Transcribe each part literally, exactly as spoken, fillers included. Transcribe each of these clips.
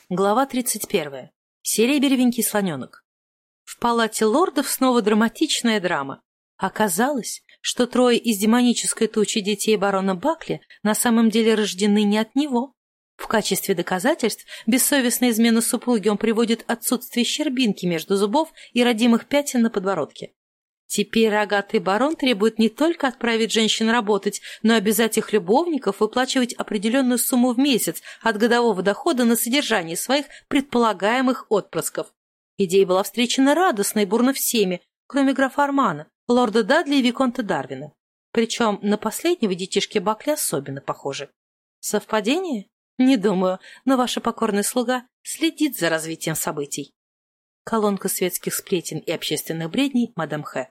Глава тридцать первая. Серебревенький слоненок. В палате лордов снова драматичная драма. Оказалось, что трое из демонической тучи детей барона Бакли на самом деле рождены не от него. В качестве доказательств бессовестной измены супруги он приводит отсутствие щербинки между зубов и родимых пятен на подбородке. Теперь рогатый барон требует не только отправить женщин работать, но и обязать их любовников выплачивать определенную сумму в месяц от годового дохода на содержание своих предполагаемых отпрысков. Идея была встречена радостно и бурно всеми, кроме графа Армана, лорда Дадли и виконта Дарвина. Причем на последнего детишки Бакли особенно похожи. Совпадение? Не думаю, но ваша покорная слуга следит за развитием событий. Колонка светских сплетен и общественных бредней мадам Х.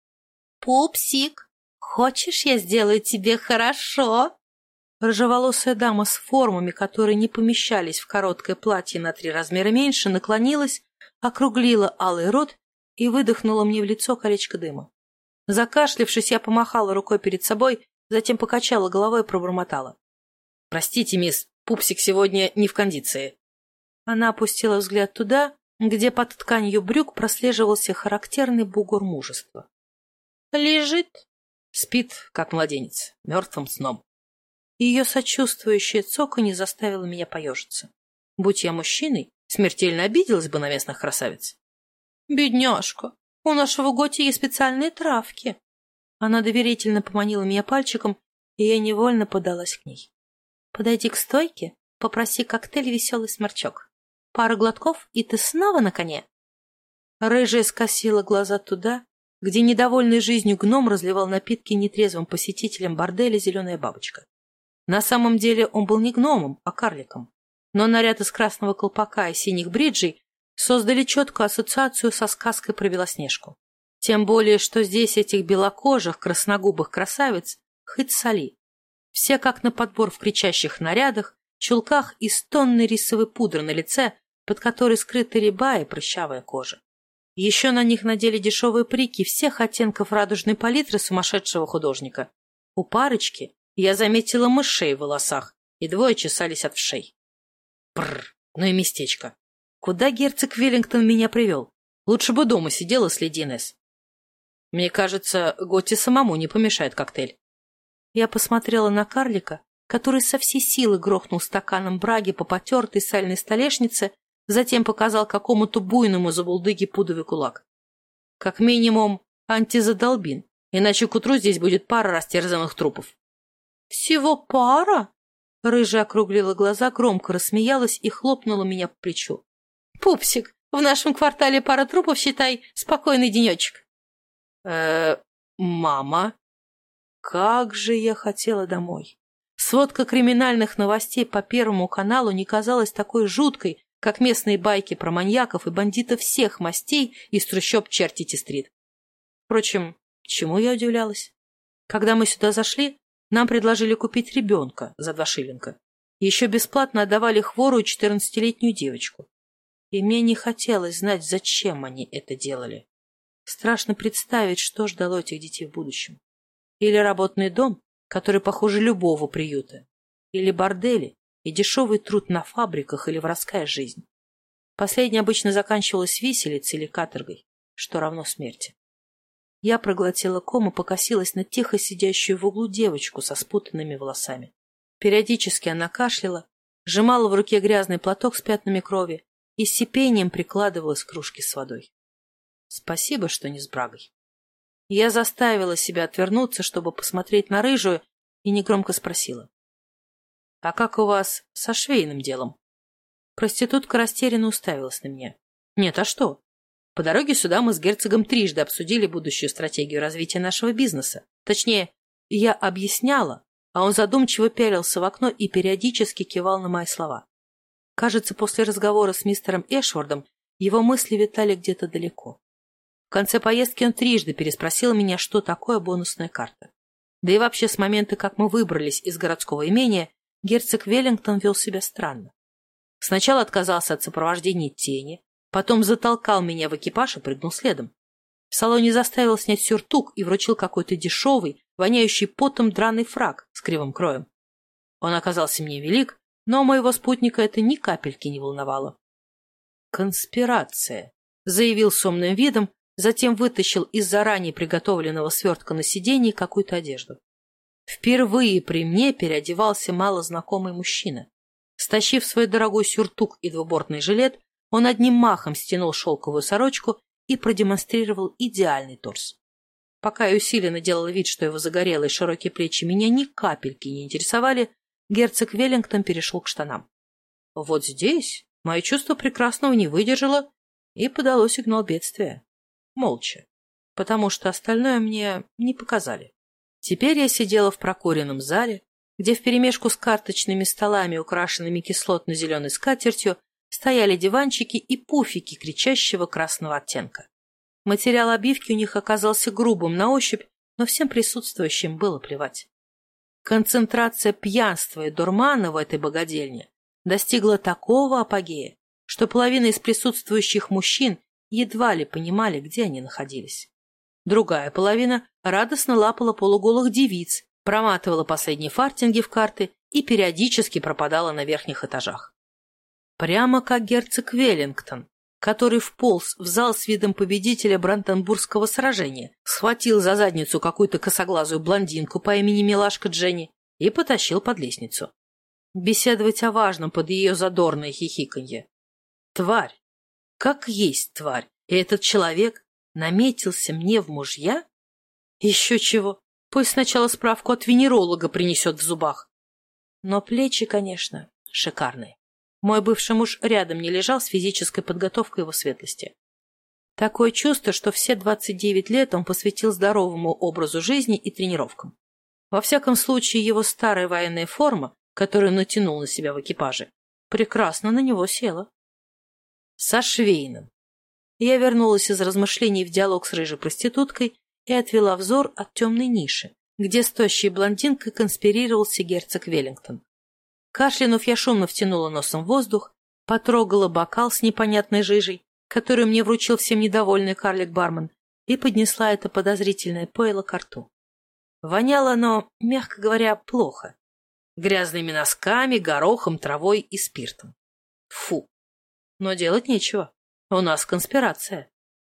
«Пупсик, хочешь, я сделаю тебе хорошо?» Рыжеволосая дама с формами, которые не помещались в короткое платье на три размера меньше, наклонилась, округлила алый рот и выдохнула мне в лицо колечко дыма. Закашлявшись, я помахала рукой перед собой, затем покачала головой и пробормотала: «Простите, мисс, Пупсик сегодня не в кондиции». Она опустила взгляд туда, где под тканью брюк прослеживался характерный бугор мужества. «Лежит?» «Спит, как младенец, мертвым сном». Ее сочувствующее цоканье заставило меня поежиться. Будь я мужчиной, смертельно обиделась бы на местных красавиц. «Бедняжка, у нашего Готи есть специальные травки». Она доверительно поманила меня пальчиком, и я невольно подалась к ней. «Подойди к стойке, попроси коктейль «Веселый сморчок». Пара глотков, и ты снова на коне». Рыжая скосила глаза туда, где недовольный жизнью гном разливал напитки нетрезвым посетителям борделя «Зеленая бабочка». На самом деле он был не гномом, а карликом, но наряд из красного колпака и синих бриджей создали четкую ассоциацию со сказкой про Белоснежку. Тем более, что здесь этих белокожих, красногубых красавиц хоть соли. Все как на подбор в кричащих нарядах, чулках и с тонной рисовой пудры на лице, под которой скрыта рябая и прыщавая кожа. Еще на них надели дешевые парики всех оттенков радужной палитры сумасшедшего художника. У парочки я заметила мышей в волосах, и двое чесались от вшей. Бррр, ну и местечко. Куда герцог Веллингтон меня привел? Лучше бы дома сидела с леди Инесс. Мне кажется, Готти самому не помешает коктейль. Я посмотрела на карлика, который со всей силы грохнул стаканом браги по потертой сальной столешнице, затем показал какому-то буйному забулдыге пудовый кулак. Как минимум антизадолбин, иначе к утру здесь будет пара растерзанных трупов. «Всего пара?» Рыжая округлила глаза, громко рассмеялась и хлопнула меня по плечу. «Пупсик, в нашем квартале пара трупов, считай, спокойный денечек». э мама, как же я хотела домой. Сводка криминальных новостей по Первому каналу не казалась такой жуткой, как местные байки про маньяков и бандитов всех мастей из трущоб Чертити-стрит. Впрочем, чему я удивлялась? Когда мы сюда зашли, нам предложили купить ребенка за два шиллинга. Еще бесплатно отдавали хворую четырнадцатилетнюю девочку. И мне не хотелось знать, зачем они это делали. Страшно представить, что ждало этих детей в будущем. Или работный дом, который похуже любого приюта, или бордели и дешевый труд на фабриках или воровская жизнь. Последняя обычно заканчивалась виселицей или каторгой, что равно смерти. Я проглотила ком и покосилась на тихо сидящую в углу девочку со спутанными волосами. Периодически она кашляла, сжимала в руке грязный платок с пятнами крови и с сипением прикладывалась к кружке с водой. Спасибо, что не с брагой. Я заставила себя отвернуться, чтобы посмотреть на рыжую, и негромко спросила: «А как у вас со швейным делом?» Проститутка растерянно уставилась на меня. «Нет, а что? По дороге сюда мы с герцогом трижды обсудили будущую стратегию развития нашего бизнеса. Точнее, я объясняла, а он задумчиво пялился в окно и периодически кивал на мои слова. Кажется, после разговора с мистером Эшвардом его мысли витали где-то далеко. В конце поездки он трижды переспросил меня, что такое бонусная карта. Да и вообще с момента, как мы выбрались из городского имения, герцог Веллингтон вел себя странно. Сначала отказался от сопровождения тени, потом затолкал меня в экипаж и прыгнул следом. В салоне заставил снять сюртук и вручил какой-то дешевый, воняющий потом драный фрак с кривым кроем. Он оказался мне велик, Но моего спутника это ни капельки не волновало. «Конспирация», — заявил с умным видом, затем вытащил из заранее приготовленного свертка на сиденье какую-то одежду. Впервые при мне переодевался малознакомый мужчина. Стащив свой дорогой сюртук и двубортный жилет, он одним махом стянул шелковую сорочку и продемонстрировал идеальный торс. Пока я усиленно делал вид, что его загорелые широкие плечи меня ни капельки не интересовали, герцог Веллингтон перешел к штанам. Вот здесь мое чувство прекрасного не выдержало и подало сигнал бедствия. Молча, потому что остальное мне не показали. Теперь я сидела в прокуренном зале, где вперемешку с карточными столами, украшенными кислотно-зеленой скатертью, стояли диванчики и пуфики кричащего красного оттенка. Материал обивки у них оказался грубым на ощупь, но всем присутствующим было плевать. Концентрация пьянства и дурмана в этой богадельне достигла такого апогея, что половина из присутствующих мужчин едва ли понимали, где они находились. Другая половина радостно лапала полуголых девиц, проматывала последние фартинги в карты и периодически пропадала на верхних этажах. Прямо как герцог Веллингтон, который вполз в зал с видом победителя Бранденбургского сражения, схватил за задницу какую-то косоглазую блондинку по имени Милашка Дженни и потащил под лестницу. Беседовать о важном под ее задорное хихиканье. Тварь! Как есть тварь! И этот человек наметился мне в мужья? Еще чего! Пусть сначала справку от венеролога принесет в зубах. Но плечи, конечно, шикарные. Мой бывший муж рядом не лежал с физической подготовкой его светлости. Такое чувство, что все двадцать девять лет он посвятил здоровому образу жизни и тренировкам. Во всяком случае, его старая военная форма, которую натянул на себя в экипаже, прекрасно на него села. Со Швейном. Я вернулась из размышлений в диалог с рыжей проституткой и отвела взор от темной ниши, где с тощей блондинкой конспирировался герцог Веллингтон. Кашлянув, я шумно втянула носом воздух, потрогала бокал с непонятной жижей, которую мне вручил всем недовольный карлик-бармен, и поднесла это подозрительное пойло ко рту. Воняло оно, мягко говоря, плохо. Грязными носками, горохом, травой и спиртом. Фу! Но делать нечего. У нас конспирация.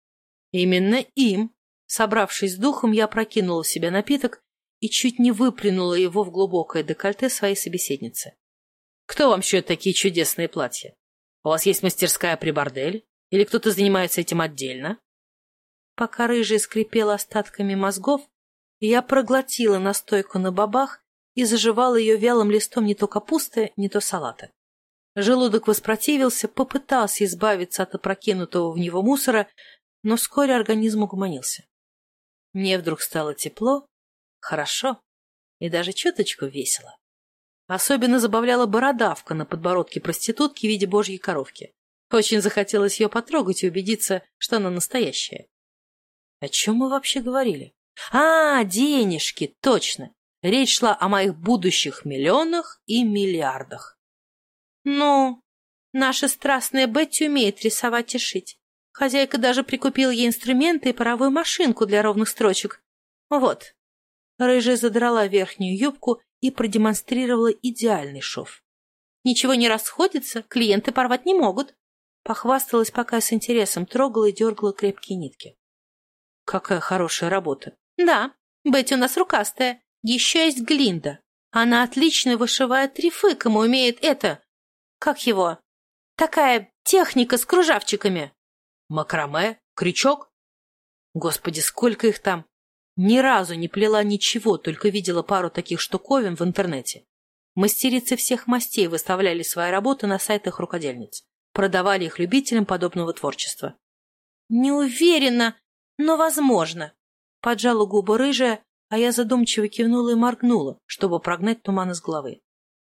Именно им, собравшись с духом, я прокинула в себя напиток и чуть не выплюнула его в глубокое декольте своей собеседницы. Кто вам шьет такие чудесные платья? У вас есть мастерская при борделе? Или кто-то занимается этим отдельно? Пока рыжая скрипела остатками мозгов, я проглотила настойку на бобах и заживала ее вялым листом не то капусты, не то салата. Желудок воспротивился, попытался избавиться от опрокинутого в него мусора, но вскоре организм угомонился. Мне вдруг стало тепло, хорошо и даже чуточку весело. Особенно забавляла бородавка на подбородке проститутки в виде божьей коровки. Очень захотелось ее потрогать и убедиться, что она настоящая. О чем мы вообще говорили? А, денежки, точно. Речь шла о моих будущих миллионах и миллиардах. Ну, наша страстная Бетти умеет рисовать и шить. Хозяйка даже прикупила ей инструменты и паровую машинку для ровных строчек. Вот. Рыжая задрала верхнюю юбку и продемонстрировала идеальный шов. Ничего не расходится, клиенты порвать не могут. Похвасталась, пока с интересом трогала и дергала крепкие нитки. Какая хорошая работа. Да, Бетти у нас рукастая. Еще есть Глинда. Она отлично вышивает трифыком и умеет это... Как его? Такая техника с кружавчиками. Макраме? Крючок? Господи, сколько их там! Ни разу не плела ничего, только видела пару таких штуковин в интернете. Мастерицы всех мастей выставляли свои работы на сайтах рукодельниц. Продавали их любителям подобного творчества. Не уверена, но возможно. Поджала губы рыжая, а я задумчиво кивнула и моргнула, чтобы прогнать туман из головы.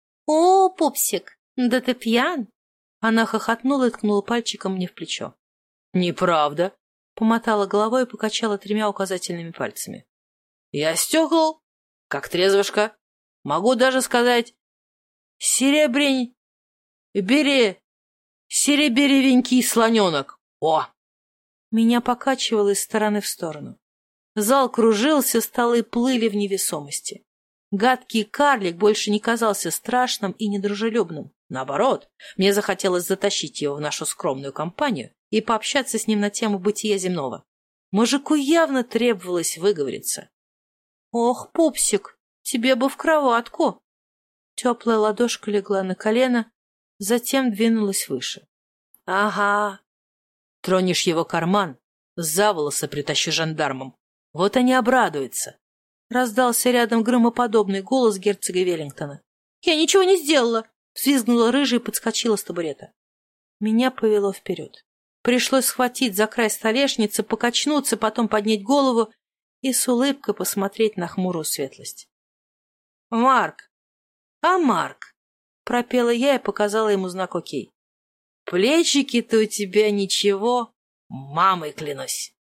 О, пупсик! «Да ты пьян!» Она хохотнула и ткнула пальчиком мне в плечо. «Неправда!» — помотала головой и покачала тремя указательными пальцами. «Я стекол, как трезвушка. Могу даже сказать... Серебрень... Бери... Сереберевенький слоненок. О!» Меня покачивало из стороны в сторону. Зал кружился, столы плыли в невесомости. Гадкий карлик больше не казался страшным и недружелюбным. Наоборот, мне захотелось затащить его в нашу скромную компанию и пообщаться с ним на тему бытия земного. Мужику явно требовалось выговориться. — Ох, пупсик, тебе бы в кроватку! Теплая ладошка легла на колено, затем двинулась выше. — Ага. Тронешь его карман, за волосы притащу жандармам. Вот они обрадуются. Раздался рядом громоподобный голос герцога Веллингтона. — Я ничего не сделала! — взвизгнула рыжая и подскочила с табурета. Меня повело вперед. Пришлось схватить за край столешницы, покачнуться, потом поднять голову и с улыбкой посмотреть на хмурую светлость. — Марк! А Марк! — пропела я и показала ему знак «Окей». — Плечики-то у тебя ничего, мамой клянусь.